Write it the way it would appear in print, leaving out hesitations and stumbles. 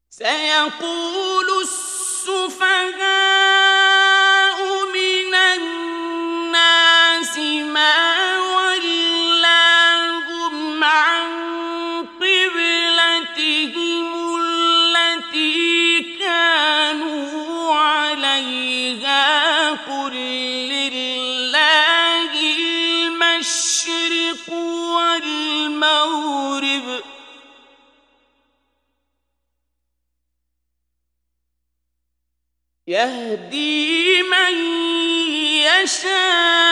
سيقول السفهاء من الناس ما ولاهم عن قبلتهم التي كانوا عليها قل لله المشرق والمغرب يهدي من يشاء